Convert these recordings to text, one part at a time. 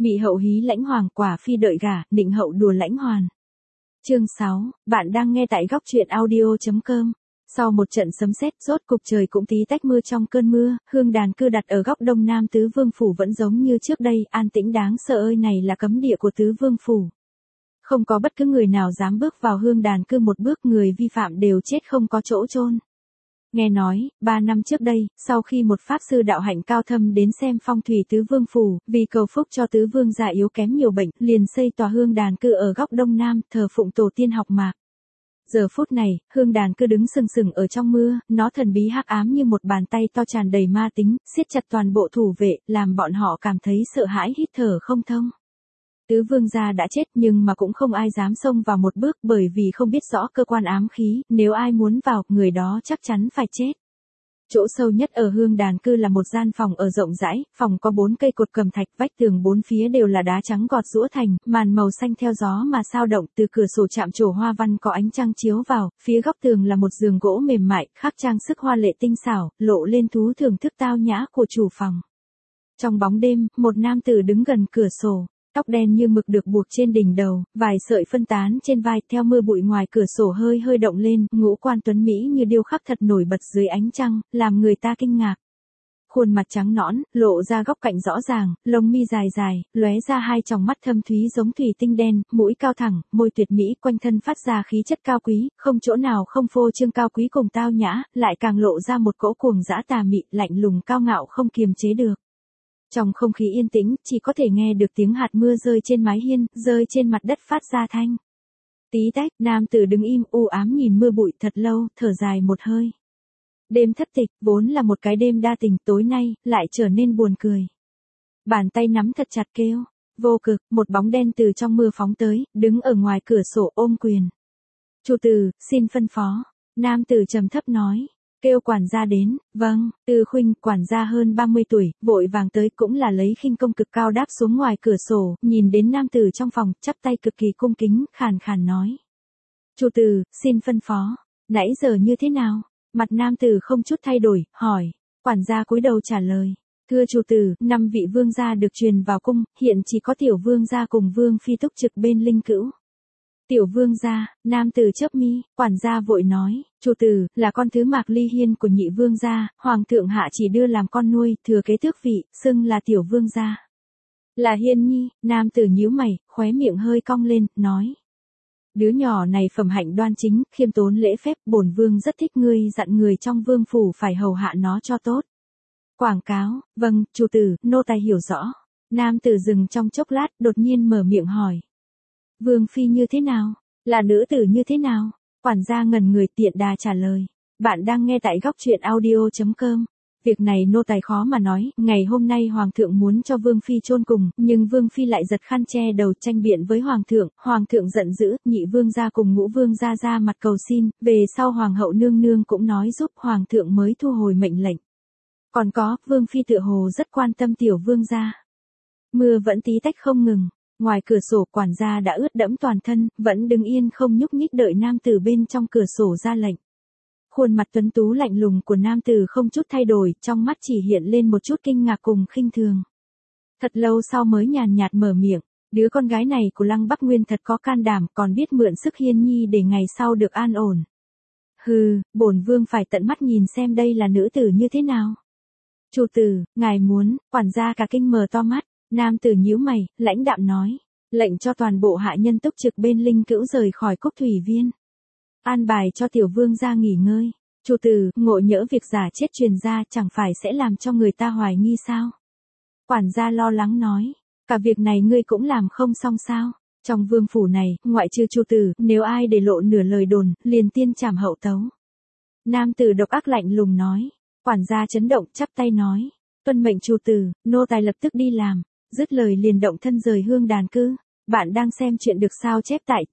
Mị hậu hí lãnh hoàng, quả phi đợi gả, định hậu đùa lãnh hoàn. Chương 6, bạn đang nghe tại góc truyện audio.com. Sau một trận sấm sét, rốt cục trời cũng tí tách mưa. Trong cơn mưa, hương đàn cư đặt ở góc đông nam Tứ Vương phủ vẫn giống như trước đây, an tĩnh đáng sợ. Ơi này là cấm địa của Tứ Vương phủ. Không có bất cứ người nào dám bước vào hương đàn cư một bước, người vi phạm đều chết không có chỗ chôn. Nghe nói, 3 năm trước đây, sau khi một pháp sư đạo hạnh cao thâm đến xem phong thủy Tứ Vương phủ, vì cầu phúc cho Tứ Vương gia yếu kém nhiều bệnh, liền xây tòa hương đàn cư ở góc đông nam, thờ phụng tổ tiên học mạc. Giờ phút này, hương đàn cư đứng sừng sừng ở trong mưa, nó thần bí hắc ám như một bàn tay to tràn đầy ma tính, siết chặt toàn bộ thủ vệ, làm bọn họ cảm thấy sợ hãi hít thở không thông. Tứ Vương gia đã chết nhưng mà cũng không ai dám xông vào một bước, bởi vì không biết rõ cơ quan ám khí, nếu ai muốn vào, người đó chắc chắn phải chết. Chỗ sâu nhất ở hương đàn cư là một gian phòng ở rộng rãi, phòng có 4 cây cột cầm thạch, vách tường 4 phía đều là đá trắng gọt giũa thành, màn màu xanh theo gió mà sao động, từ cửa sổ chạm trổ hoa văn có ánh trăng chiếu vào, phía góc tường là một giường gỗ mềm mại, khắc trang sức hoa lệ tinh xảo, lộ lên thú thưởng thức tao nhã của chủ phòng. Trong bóng đêm, một nam tử đứng gần cửa sổ. Tóc đen như mực được buộc trên đỉnh đầu, vài sợi phân tán trên vai, theo mưa bụi ngoài cửa sổ hơi hơi động lên, ngũ quan tuấn mỹ như điêu khắc thật nổi bật dưới ánh trăng, làm người ta kinh ngạc. Khuôn mặt trắng nõn, lộ ra góc cạnh rõ ràng, lông mi dài dài, lóe ra hai tròng mắt thâm thúy giống thủy tinh đen, mũi cao thẳng, môi tuyệt mỹ, quanh thân phát ra khí chất cao quý, không chỗ nào không phô trương cao quý cùng tao nhã, lại càng lộ ra một cỗ cuồng dã tà mị, lạnh lùng cao ngạo không kiềm chế được. Trong không khí yên tĩnh, chỉ có thể nghe được tiếng hạt mưa rơi trên mái hiên, rơi trên mặt đất phát ra thanh. Tí tách, nam tử đứng im u ám nhìn mưa bụi thật lâu, thở dài một hơi. Đêm thất tịch, vốn là một cái đêm đa tình, tối nay, lại trở nên buồn cười. Bàn tay nắm thật chặt kêu. Vô cực, một bóng đen từ trong mưa phóng tới, đứng ở ngoài cửa sổ ôm quyền. Chủ tử, xin phân phó. Nam tử trầm thấp nói. Kêu quản gia đến. Vâng. Tư Khuynh, quản gia hơn 30 tuổi, vội vàng tới, cũng là lấy khinh công cực cao đáp xuống ngoài cửa sổ, nhìn đến nam tử trong phòng, chắp tay cực kỳ cung kính, khàn khàn nói. Chủ tử, xin phân phó. Nãy giờ như thế nào? Mặt nam tử không chút thay đổi, hỏi. Quản gia cúi đầu trả lời. Thưa chủ tử, 5 vị vương gia được truyền vào cung, hiện chỉ có tiểu vương gia cùng vương phi túc trực bên linh cữu. Tiểu vương gia, nam tử chớp mi, quản gia vội nói, chủ tử, là con thứ Mạc Ly Hiên của nhị vương gia, hoàng thượng hạ chỉ đưa làm con nuôi, thừa kế tước vị, xưng là tiểu vương gia. Là Hiên nhi, nam tử nhíu mày, khóe miệng hơi cong lên, nói. Đứa nhỏ này phẩm hạnh đoan chính, khiêm tốn lễ phép, bổn vương rất thích, ngươi dặn người trong vương phủ phải hầu hạ nó cho tốt. Quảng cáo, vâng, chủ tử, nô tài hiểu rõ. Nam tử dừng trong chốc lát, đột nhiên mở miệng hỏi. Vương phi như thế nào? Là nữ tử như thế nào? Quản gia ngẩn người, tiện đà trả lời. Bạn đang nghe tại góc truyện audio.com. Việc này nô tài khó mà nói, ngày hôm nay hoàng thượng muốn cho vương phi chôn cùng, nhưng vương phi lại giật khăn che đầu tranh biện với hoàng thượng giận dữ, nhị vương gia cùng ngũ vương gia ra mặt cầu xin, về sau hoàng hậu nương nương cũng nói giúp, hoàng thượng mới thu hồi mệnh lệnh. Còn có, vương phi tựa hồ rất quan tâm tiểu vương gia. Mưa vẫn tí tách không ngừng. Ngoài cửa sổ, quản gia đã ướt đẫm toàn thân, vẫn đứng yên không nhúc nhích đợi nam tử bên trong cửa sổ ra lệnh. Khuôn mặt tuấn tú lạnh lùng của nam tử không chút thay đổi, trong mắt chỉ hiện lên một chút kinh ngạc cùng khinh thường. Thật lâu sau mới nhàn nhạt mở miệng, đứa con gái này của Lăng Bắc Nguyên thật có can đảm, còn biết mượn sức Hiên nhi để ngày sau được an ổn. Hừ, bổn vương phải tận mắt nhìn xem đây là nữ tử như thế nào. Chủ tử, ngài muốn, quản gia cả kinh mở to mắt. Nam tử nhíu mày, lãnh đạm nói, lệnh cho toàn bộ hạ nhân túc trực bên linh cữu rời khỏi Cúc Thủy Viên. An bài cho tiểu vương gia nghỉ ngơi. Chủ tử, ngộ nhỡ việc giả chết truyền ra, chẳng phải sẽ làm cho người ta hoài nghi sao? Quản gia lo lắng nói, cả việc này ngươi cũng làm không xong sao? Trong vương phủ này, ngoại trừ chủ tử, nếu ai để lộ nửa lời đồn, liền tiên trảm hậu tấu. Nam tử độc ác lạnh lùng nói, quản gia chấn động, chắp tay nói, tuân mệnh chủ tử, nô tài lập tức đi làm. Dứt lời liền động thân rời hương đàn cư. Bạn đang xem chuyện được sao chép tại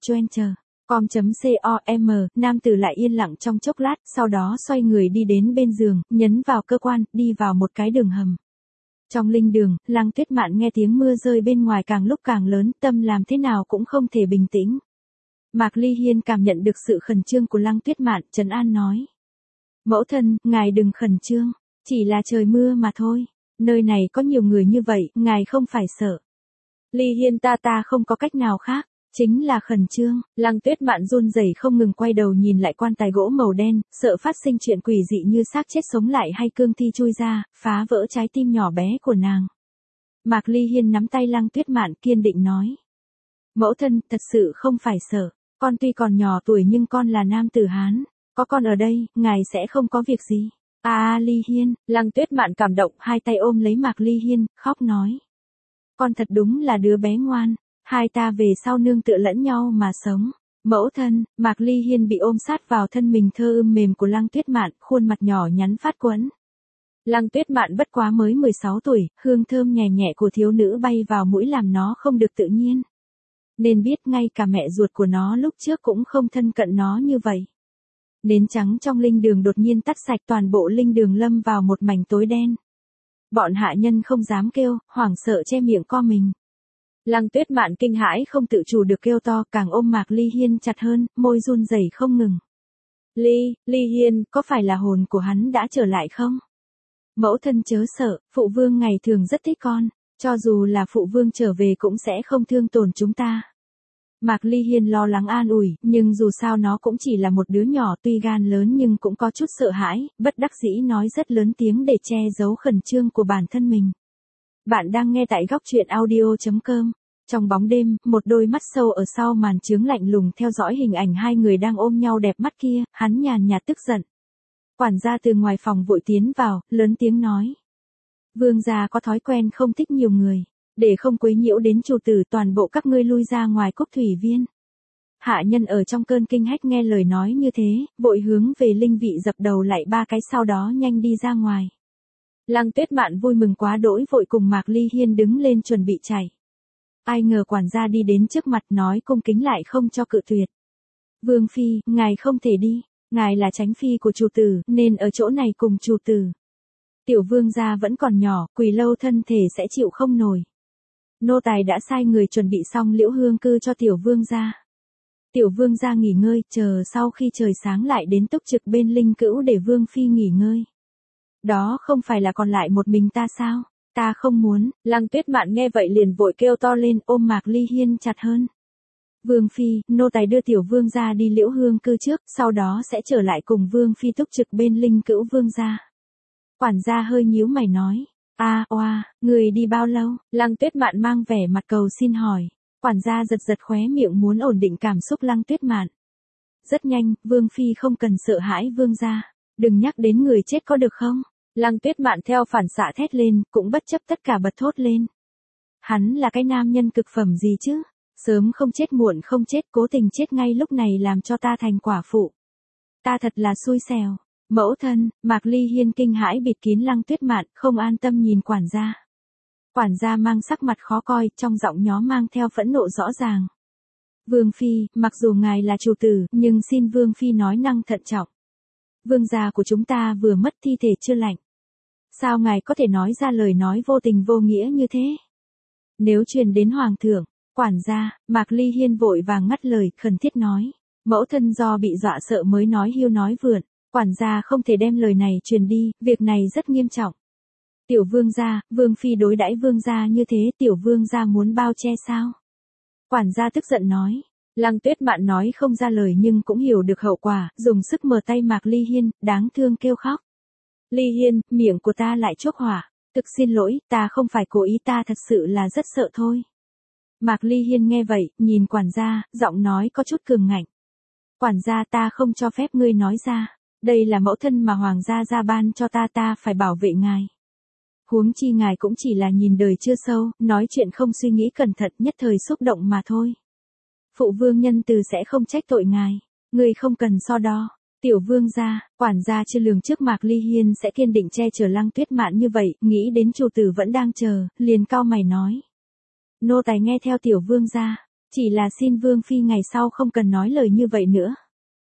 choencher.com. Nam tử lại yên lặng trong chốc lát, sau đó xoay người đi đến bên giường, nhấn vào cơ quan, đi vào một cái đường hầm. Trong linh đường, Lăng Tuyết Mạn nghe tiếng mưa rơi bên ngoài càng lúc càng lớn, tâm làm thế nào cũng không thể bình tĩnh. Mạc Ly Hiên cảm nhận được sự khẩn trương của Lăng Tuyết Mạn, trấn an nói. Mẫu thân, ngài đừng khẩn trương, chỉ là trời mưa mà thôi. Nơi này có nhiều người như vậy, ngài không phải sợ. Ly Hiên ta không có cách nào khác, chính là khẩn trương. Lăng Tuyết Mạn run rẩy không ngừng quay đầu nhìn lại quan tài gỗ màu đen, sợ phát sinh chuyện quỷ dị như xác chết sống lại hay cương thi chui ra, phá vỡ trái tim nhỏ bé của nàng. Mạc Ly Hiên nắm tay Lăng Tuyết Mạn kiên định nói. Mẫu thân, thật sự không phải sợ, con tuy còn nhỏ tuổi nhưng con là nam tử Hán, có con ở đây, ngài sẽ không có việc gì. Ly Hiên, Lăng Tuyết Mạn cảm động, hai tay ôm lấy Mạc Ly Hiên, khóc nói. Con thật đúng là đứa bé ngoan, hai ta về sau nương tựa lẫn nhau mà sống. Mẫu thân, Mạc Ly Hiên bị ôm sát vào thân mình thơ ưm mềm của Lăng Tuyết Mạn, khuôn mặt nhỏ nhắn phát quẫn. Lăng Tuyết Mạn bất quá mới 16 tuổi, hương thơm nhẹ nhẹ của thiếu nữ bay vào mũi làm nó không được tự nhiên. Nên biết ngay cả mẹ ruột của nó lúc trước cũng không thân cận nó như vậy. Nến trắng trong linh đường đột nhiên tắt sạch, toàn bộ linh đường lâm vào một mảnh tối đen. Bọn hạ nhân không dám kêu, hoảng sợ che miệng co mình. Lăng Tuyết Mạn kinh hãi không tự chủ được kêu to, càng ôm Mạc Ly Hiên chặt hơn, môi run rẩy không ngừng. Ly Hiên, có phải là hồn của hắn đã trở lại không? Mẫu thân chớ sợ, phụ vương ngày thường rất thích con, cho dù là phụ vương trở về cũng sẽ không thương tổn chúng ta. Mạc Ly Hiên lo lắng an ủi, nhưng dù sao nó cũng chỉ là một đứa nhỏ, tuy gan lớn nhưng cũng có chút sợ hãi, bất đắc dĩ nói rất lớn tiếng để che giấu khẩn trương của bản thân mình. Bạn đang nghe tại góc truyện audio.com. Trong bóng đêm, một đôi mắt sâu ở sau màn chướng lạnh lùng theo dõi hình ảnh hai người đang ôm nhau đẹp mắt kia, hắn nhàn nhạt tức giận. Quản gia từ ngoài phòng vội tiến vào, lớn tiếng nói. Vương gia có thói quen không thích nhiều người, để không quấy nhiễu đến chủ tử, toàn bộ các ngươi lui ra ngoài cốc thủy viên. Hạ nhân ở trong cơn kinh hách nghe lời nói như thế, vội hướng về linh vị dập đầu lại 3 cái, sau đó nhanh đi ra ngoài. Lăng Tuyết Mạn vui mừng quá đỗi vội cùng Mạc Ly Hiên đứng lên chuẩn bị chạy. Ai ngờ quản gia đi đến trước mặt nói cung kính lại không cho cự tuyệt. Vương phi, ngài không thể đi, ngài là tránh phi của chủ tử, nên ở chỗ này cùng chủ tử. Tiểu vương gia vẫn còn nhỏ, quỳ lâu thân thể sẽ chịu không nổi. Nô tài đã sai người chuẩn bị xong liễu hương cư cho tiểu vương gia. Tiểu vương gia nghỉ ngơi, chờ sau khi trời sáng lại đến túc trực bên linh cữu để vương phi nghỉ ngơi. Đó không phải là còn lại một mình ta sao? Ta không muốn. Lăng Tuyết Mạn nghe vậy liền vội kêu to lên, ôm Mạc Ly Hiên chặt hơn. Vương phi, nô tài đưa tiểu vương gia đi liễu hương cư trước, sau đó sẽ trở lại cùng vương phi túc trực bên linh cữu vương gia. Quản gia hơi nhíu mày nói. Người đi bao lâu? Lăng Tuyết Mạn mang vẻ mặt cầu xin hỏi. Quản gia giật giật khóe miệng muốn ổn định cảm xúc Lăng Tuyết Mạn. Rất nhanh, vương phi không cần sợ hãi vương gia. Đừng nhắc đến người chết có được không? Lăng Tuyết Mạn theo phản xạ thét lên, cũng bất chấp tất cả bật thốt lên. Hắn là cái nam nhân cực phẩm gì chứ? Sớm không chết muộn không chết, cố tình chết ngay lúc này làm cho ta thành quả phụ. Ta thật là xui xẻo. Mẫu thân, Mạc Ly Hiên kinh hãi bịt kín Lăng Tuyết Mạn, không an tâm nhìn quản gia. Quản gia mang sắc mặt khó coi, trong giọng nhó mang theo phẫn nộ rõ ràng. Vương phi, mặc dù ngài là chủ tử, nhưng xin vương phi nói năng thận trọng. Vương gia của chúng ta vừa mất thi thể chưa lạnh. Sao ngài có thể nói ra lời nói vô tình vô nghĩa như thế? Nếu truyền đến hoàng thượng, quản gia, Mạc Ly Hiên vội vàng ngắt lời, khẩn thiết nói. Mẫu thân do bị dọa sợ mới nói hiu nói vượn. Quản gia không thể đem lời này truyền đi, việc này rất nghiêm trọng. Tiểu vương gia, vương phi đối đãi vương gia như thế, tiểu vương gia muốn bao che sao? Quản gia tức giận nói. Lăng Tuyết Mạn nói không ra lời nhưng cũng hiểu được hậu quả, dùng sức mở tay Mạc Ly Hiên, đáng thương kêu khóc. Ly Hiên, miệng của ta lại chốc hỏa. Thực xin lỗi, ta không phải cố ý, ta thật sự là rất sợ thôi. Mạc Ly Hiên nghe vậy, nhìn quản gia, giọng nói có chút cường ngạnh. Quản gia, ta không cho phép ngươi nói ra. Đây là mẫu thân mà hoàng gia gia ban cho ta, ta phải bảo vệ ngài. Huống chi ngài cũng chỉ là nhìn đời chưa sâu, nói chuyện không suy nghĩ cẩn thận, nhất thời xúc động mà thôi. Phụ vương nhân từ sẽ không trách tội ngài, ngươi không cần so đo. Tiểu vương gia, quản gia chưa lường trước Mạc Ly Hiên sẽ kiên định che chở Lăng Tuyết Mạn như vậy, nghĩ đến chủ tử vẫn đang chờ, liền cau mày nói. Nô tài nghe theo tiểu vương gia, chỉ là xin vương phi ngày sau không cần nói lời như vậy nữa.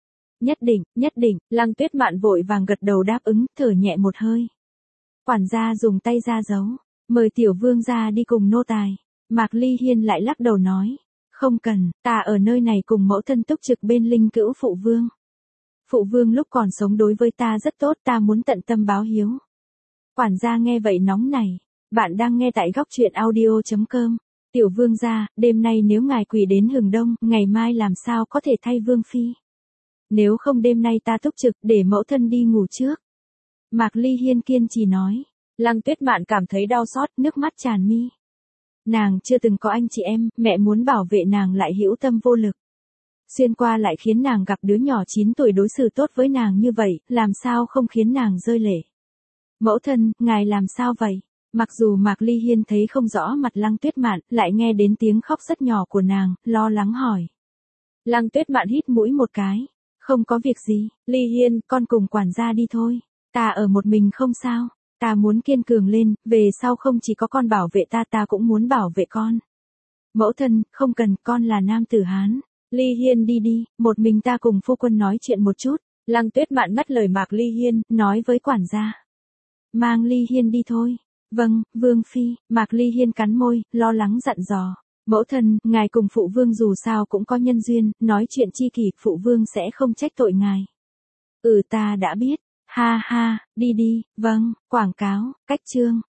Nhất định, Lăng Tuyết Mạn vội vàng gật đầu đáp ứng, thở nhẹ một hơi. Quản gia dùng tay ra dấu, mời tiểu vương gia đi cùng nô tài. Mạc Ly Hiên lại lắc đầu nói, không cần, ta ở nơi này cùng mẫu thân túc trực bên linh cữu phụ vương. Phụ vương lúc còn sống đối với ta rất tốt, ta muốn tận tâm báo hiếu. Quản gia nghe vậy nóng nảy. Bạn đang nghe tại góc truyện audio.com. Tiểu vương gia, đêm nay nếu ngài quỳ đến hừng đông, ngày mai làm sao có thể thay vương phi. Nếu không đêm nay ta túc trực để mẫu thân đi ngủ trước. Mạc Ly Hiên kiên trì nói. Lăng Tuyết Mạn cảm thấy đau xót, nước mắt tràn mi. Nàng chưa từng có anh chị em, mẹ muốn bảo vệ nàng lại hữu tâm vô lực. Xuyên qua lại khiến nàng gặp đứa nhỏ 9 tuổi đối xử tốt với nàng như vậy, làm sao không khiến nàng rơi lệ. Mẫu thân, ngài làm sao vậy? Mặc dù Mạc Ly Hiên thấy không rõ mặt Lăng Tuyết Mạn, lại nghe đến tiếng khóc rất nhỏ của nàng, lo lắng hỏi. Lăng Tuyết Mạn hít mũi một cái. Không có việc gì, Ly Hiên, con cùng quản gia đi thôi. Ta ở một mình không sao. Ta muốn kiên cường lên, về sau không chỉ có con bảo vệ ta, ta cũng muốn bảo vệ con. Mẫu thân, không cần, con là nam tử Hán. Ly Hiên đi đi, một mình ta cùng phu quân nói chuyện một chút. Lăng Tuyết Mạn ngắt lời Mạc Ly Hiên, nói với quản gia. Mang Ly Hiên đi thôi. Vâng, vương phi. Mạc Ly Hiên cắn môi, lo lắng dặn dò. Mẫu thân, ngài cùng phụ vương dù sao cũng có nhân duyên, nói chuyện chi kỷ, phụ vương sẽ không trách tội ngài. Ta đã biết. Ha ha, đi đi, vâng, quảng cáo, cách chương.